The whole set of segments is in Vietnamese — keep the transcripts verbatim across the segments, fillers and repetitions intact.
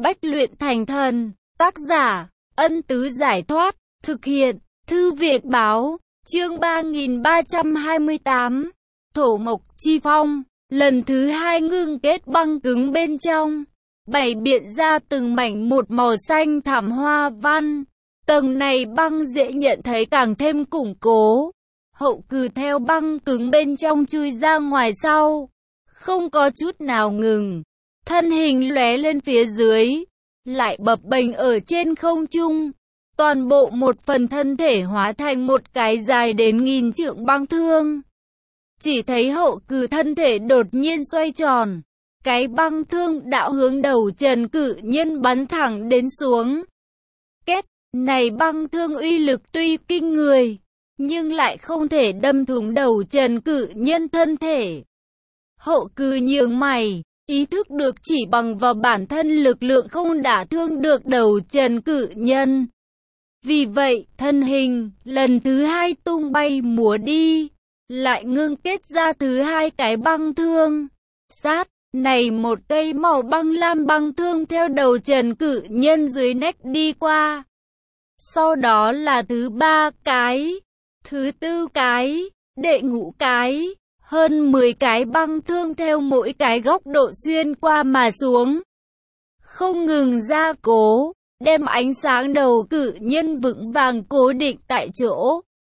Bách luyện thành thần. Tác giả, Ân Tứ Giải Thoát. Thực hiện, Thư viện Báo. Chương ba nghìn ba trăm hai mươi tám. Thổ mộc chi phong. Lần thứ hai ngưng kết băng cứng bên trong, bày biện ra từng mảnh một màu xanh thảm hoa văn. Tầng này băng dễ nhận thấy càng thêm củng cố. Hậu cừ theo băng cứng bên trong chui ra ngoài sau, không có chút nào ngừng. Thân hình lóe lên phía dưới, lại bập bềnh ở trên không trung. Toàn bộ một phần thân thể hóa thành một cái dài đến nghìn trượng băng thương. Chỉ thấy hậu cừ thân thể đột nhiên xoay tròn, cái băng thương đạo hướng đầu Trần Cự Nhân bắn thẳng đến xuống. Két, này băng thương uy lực tuy kinh người, nhưng lại không thể đâm thủng đầu Trần Cự Nhân thân thể. Hậu cừ nhướng mày, ý thức được chỉ bằng vào bản thân lực lượng không đả thương được đầu Trần Cự Nhân. Vì vậy, thân hình lần thứ hai tung bay múa đi, lại ngưng kết ra thứ hai cái băng thương. Sát, này một cây màu băng lam băng thương theo đầu Trần Cự Nhân dưới nách đi qua. Sau đó là thứ ba cái, thứ tư cái, đệ ngũ cái, hơn mười cái băng thương theo mỗi cái góc độ xuyên qua mà xuống. Không ngừng gia cố, đem ánh sáng đầu Cự Nhân vững vàng cố định tại chỗ.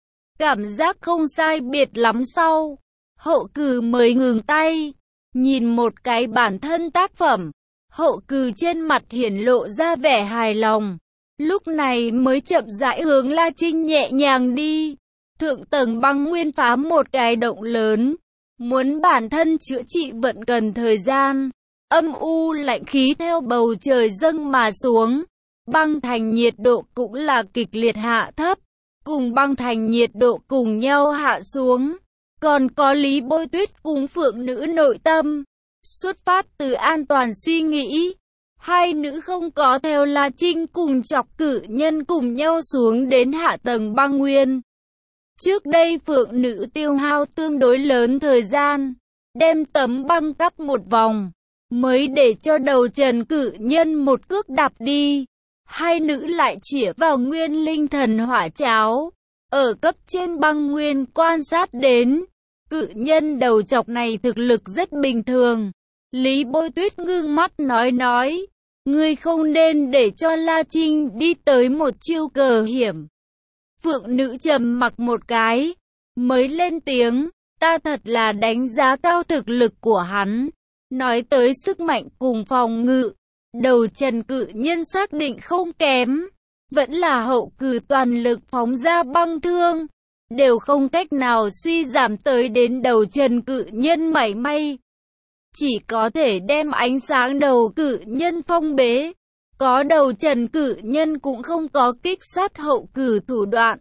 Cảm giác không sai biệt lắm sau, hậu cừ mới ngừng tay, nhìn một cái bản thân tác phẩm. Hậu cừ trên mặt hiển lộ ra vẻ hài lòng, lúc này mới chậm rãi hướng La Trinh nhẹ nhàng đi. Thượng tầng băng nguyên phá một cái động lớn, muốn bản thân chữa trị vẫn cần thời gian. Âm u lạnh khí theo bầu trời dâng mà xuống, băng thành nhiệt độ cũng là kịch liệt hạ thấp. Cùng băng thành nhiệt độ cùng nhau hạ xuống, còn có Lý Bôi Tuyết cùng Phượng Nữ nội tâm. Xuất phát từ an toàn suy nghĩ, hai nữ không có theo La Trinh cùng Chọc Cự Nhân cùng nhau xuống đến hạ tầng băng nguyên. Trước đây Phượng Nữ tiêu hao tương đối lớn thời gian, đem tấm băng cắt một vòng, mới để cho đầu Trần Cự Nhân một cước đạp đi. Hai nữ lại chĩa vào nguyên linh thần hỏa cháo, ở cấp trên băng nguyên quan sát đến. Cự nhân đầu chọc này thực lực rất bình thường. Lý Bôi Tuyết ngưng mắt nói nói, ngươi không nên để cho La Trinh đi tới một chiêu cờ hiểm. Phượng Nữ trầm mặc một cái, mới lên tiếng, ta thật là đánh giá cao thực lực của hắn. Nói tới sức mạnh cùng phòng ngự, đầu Trần Cự Nhân xác định không kém, vẫn là hậu cừ toàn lực phóng ra băng thương, đều không cách nào suy giảm tới đến đầu Trần Cự Nhân mảy may. Chỉ có thể đem ánh sáng đầu Cự Nhân phong bế, có đầu Trần Cự Nhân cũng không có kích sát hậu cừ thủ đoạn.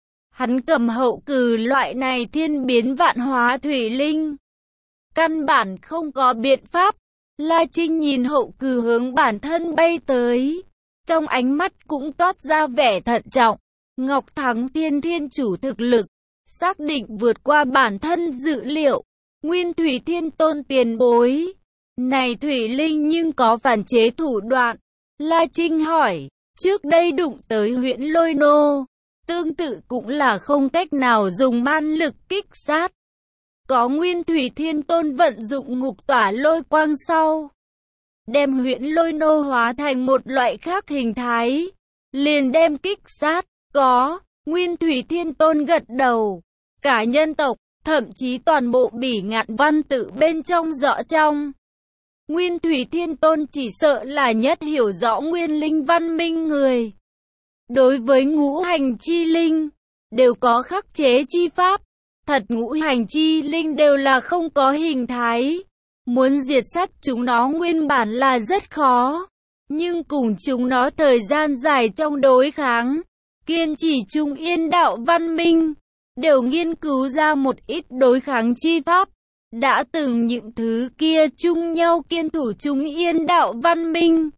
Hắn cầm hậu cừ loại này thiên biến vạn hóa thủy linh, căn bản không có biện pháp. La Trinh nhìn hậu cừ hướng bản thân bay tới, trong ánh mắt cũng toát ra vẻ thận trọng. Ngọc Thắng Thiên Thiên chủ thực lực, xác định vượt qua bản thân dự liệu. Nguyên Thủy Thiên Tôn tiền bối, này thủy linh nhưng có phản chế thủ đoạn. La Trinh hỏi, trước đây đụng tới Huyễn Lôi Nô, tương tự cũng là không cách nào dùng man lực kích sát. Có Nguyên Thủy Thiên Tôn vận dụng ngục tỏa lôi quang sau, đem Huyễn Lôi Nô hóa thành một loại khác hình thái, liền đem kích sát. Có, Nguyên Thủy Thiên Tôn gật đầu, cả nhân tộc, thậm chí toàn bộ Bỉ Ngạn văn tự bên trong rõ trong. Nguyên Thủy Thiên Tôn chỉ sợ là nhất hiểu rõ nguyên linh văn minh người. Đối với ngũ hành chi linh, đều có khắc chế chi pháp. Thật ngũ hành chi linh đều là không có hình thái. Muốn diệt sát chúng nó nguyên bản là rất khó. Nhưng cùng chúng nó thời gian dài trong đối kháng, kiên trì chung yên đạo văn minh, đều nghiên cứu ra một ít đối kháng chi pháp. Đã từng những thứ kia chung nhau kiên thủ chung yên đạo văn minh.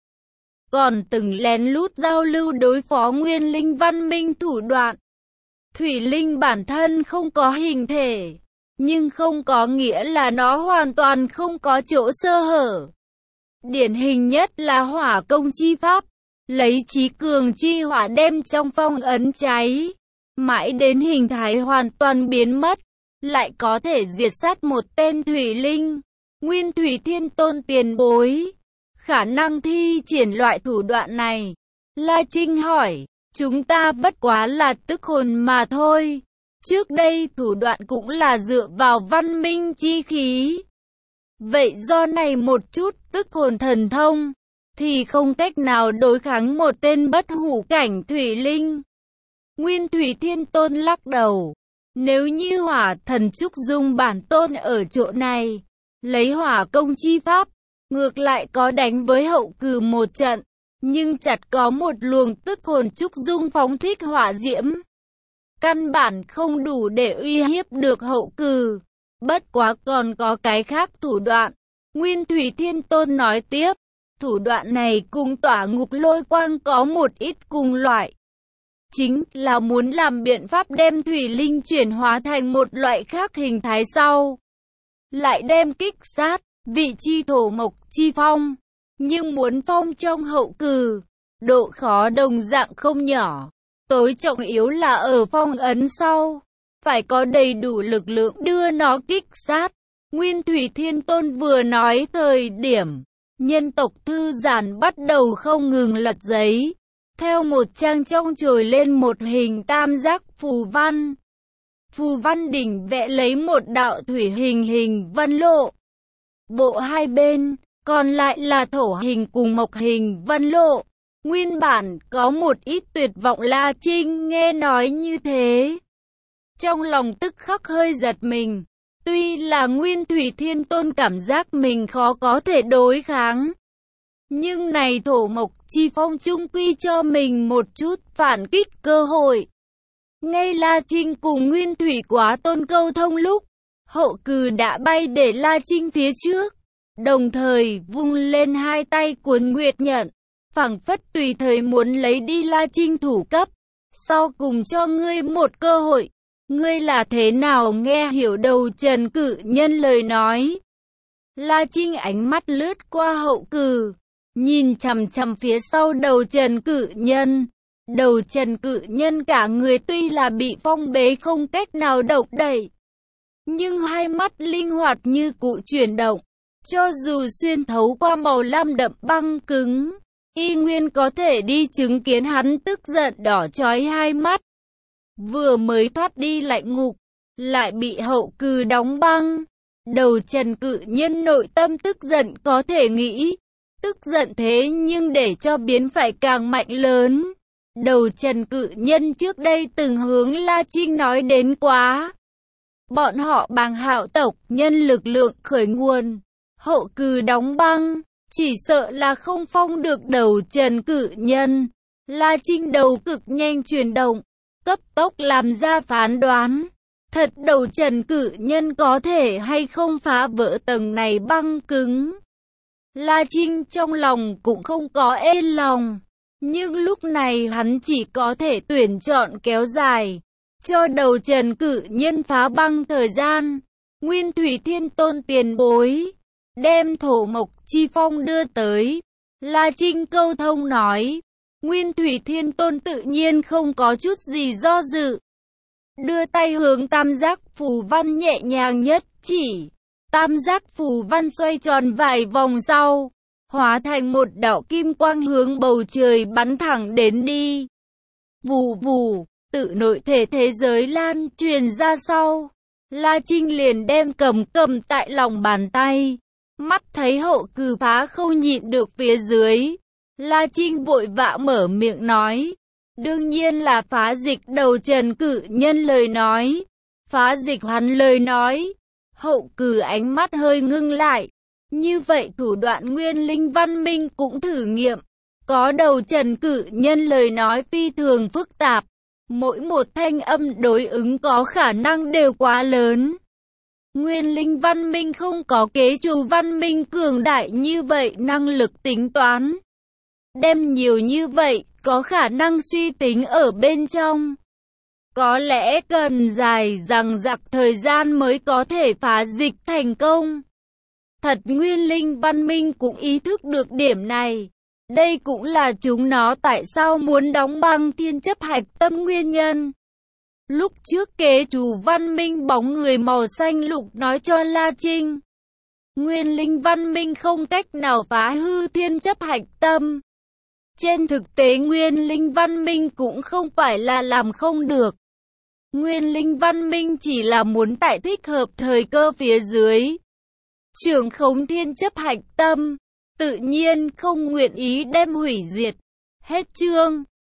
Còn từng lén lút giao lưu đối phó nguyên linh văn minh thủ đoạn. Thủy linh bản thân không có hình thể, nhưng không có nghĩa là nó hoàn toàn không có chỗ sơ hở. Điển hình nhất là hỏa công chi pháp, lấy trí cường chi hỏa đem trong phong ấn cháy, mãi đến hình thái hoàn toàn biến mất, lại có thể diệt sát một tên thủy linh. Nguyên Thủy Thiên Tôn tiền bối, khả năng thi triển loại thủ đoạn này. La Trinh hỏi, chúng ta bất quá là tức hồn mà thôi. Trước đây thủ đoạn cũng là dựa vào văn minh chi khí. Vậy do này một chút tức hồn thần thông, thì không cách nào đối kháng một tên bất hủ cảnh thủy linh. Nguyên Thủy Thiên Tôn lắc đầu. Nếu như hỏa thần trúc dung bản tôn ở chỗ này, lấy hỏa công chi pháp, ngược lại có đánh với hậu cừ một trận, nhưng chặt có một luồng tức hồn trúc dung phóng thích hỏa diễm. Căn bản không đủ để uy hiếp được hậu cừ. Bất quá còn có cái khác thủ đoạn. Nguyên Thủy Thiên Tôn nói tiếp, thủ đoạn này cùng tỏa ngục lôi quang có một ít cùng loại. Chính là muốn làm biện pháp đem thủy linh chuyển hóa thành một loại khác hình thái sau. Lại đem kích sát, vị chi thổ mộc chi phong. Nhưng muốn phong trong hậu cừ, độ khó đồng dạng không nhỏ. Tối trọng yếu là ở phong ấn sau, phải có đầy đủ lực lượng đưa nó kích sát. Nguyên Thủy Thiên Tôn vừa nói thời điểm, nhân tộc thư giản bắt đầu không ngừng lật giấy. Theo một trang trong trồi lên một hình tam giác phù văn. Phù văn đỉnh vẽ lấy một đạo thủy hình hình văn lộ. Bộ hai bên, còn lại là thổ hình cùng mộc hình văn lộ. Nguyên bản có một ít tuyệt vọng. La Trinh nghe nói như thế, trong lòng tức khắc hơi giật mình. Tuy là Nguyên Thủy Thiên Tôn cảm giác mình khó có thể đối kháng, nhưng này thổ mộc chi phong chung quy cho mình một chút phản kích cơ hội. Ngay La Trinh cùng Nguyên Thủy Quá Tôn câu thông lúc, hậu cừ đã bay để La Trinh phía trước, đồng thời vung lên hai tay cuốn nguyệt nhận, phảng phất tùy thời muốn lấy đi La Trinh thủ cấp. Sau cùng cho ngươi một cơ hội, ngươi là thế nào nghe hiểu đầu Trần Cự Nhân lời nói? La Trinh ánh mắt lướt qua hậu cừ, nhìn chằm chằm phía sau đầu Trần Cự Nhân. Đầu Trần Cự Nhân cả người tuy là bị phong bế không cách nào động đậy, nhưng hai mắt linh hoạt như cụ chuyển động. Cho dù xuyên thấu qua màu lam đậm băng cứng, y nguyên có thể đi chứng kiến hắn tức giận đỏ chói hai mắt. Vừa mới thoát đi lạnh ngục, lại bị hậu cừ đóng băng. Đầu Trần Cự Nhân nội tâm tức giận có thể nghĩ. Tức giận thế nhưng để cho biến phải càng mạnh lớn. Đầu Trần Cự Nhân trước đây từng hướng La Trinh nói đến quá. Bọn họ Bàng Hạo tộc nhân lực lượng khởi nguồn, hậu cừ đóng băng, chỉ sợ là không phong được đầu Trần Cự Nhân. La Trinh đầu cực nhanh chuyển động, cấp tốc làm ra phán đoán. Thật đầu Trần Cự Nhân có thể hay không phá vỡ tầng này băng cứng. La Trinh trong lòng cũng không có êm lòng, nhưng lúc này hắn chỉ có thể tuyển chọn kéo dài, cho đầu Trần Cự Nhân phá băng thời gian. Nguyên Thủy Thiên Tôn tiền bối, đem thổ mộc chi phong đưa tới. La Trinh câu thông nói. Nguyên Thủy Thiên Tôn tự nhiên không có chút gì do dự, đưa tay hướng tam giác phù văn nhẹ nhàng nhất chỉ. Tam giác phù văn xoay tròn vài vòng sau, hóa thành một đạo kim quang hướng bầu trời bắn thẳng đến đi. Vù vù, tự nội thể thế giới lan truyền ra sau. La Trinh liền đem cầm cầm tại lòng bàn tay. Mắt thấy hậu cừ phá không nhịn được phía dưới, La Trinh vội vã mở miệng nói. Đương nhiên là phá dịch đầu Trần Cự Nhân lời nói. Phá dịch hắn lời nói. Hậu cừ ánh mắt hơi ngưng lại. Như vậy thủ đoạn nguyên linh văn minh cũng thử nghiệm. Có đầu Trần Cự Nhân lời nói phi thường phức tạp. Mỗi một thanh âm đối ứng có khả năng đều quá lớn. Nguyên linh văn minh không có kế trù văn minh cường đại như vậy năng lực tính toán. Đem nhiều như vậy, có khả năng suy tính ở bên trong. Có lẽ cần dài dằng dặc thời gian mới có thể phá dịch thành công. Thật Nguyên Linh Văn Minh cũng ý thức được điểm này. Đây cũng là chúng nó tại sao muốn đóng băng thiên chấp hạch tâm nguyên nhân. Lúc trước kế chủ Văn Minh bóng người màu xanh lục nói cho La Trinh, Nguyên Linh Văn Minh không cách nào phá hư thiên chấp hạch tâm. Trên thực tế Nguyên Linh Văn Minh cũng không phải là làm không được. Nguyên Linh Văn Minh chỉ là muốn tại thích hợp thời cơ phía dưới trưởng khống thiên chấp hạch tâm, tự nhiên không nguyện ý đem hủy diệt. Hết chương.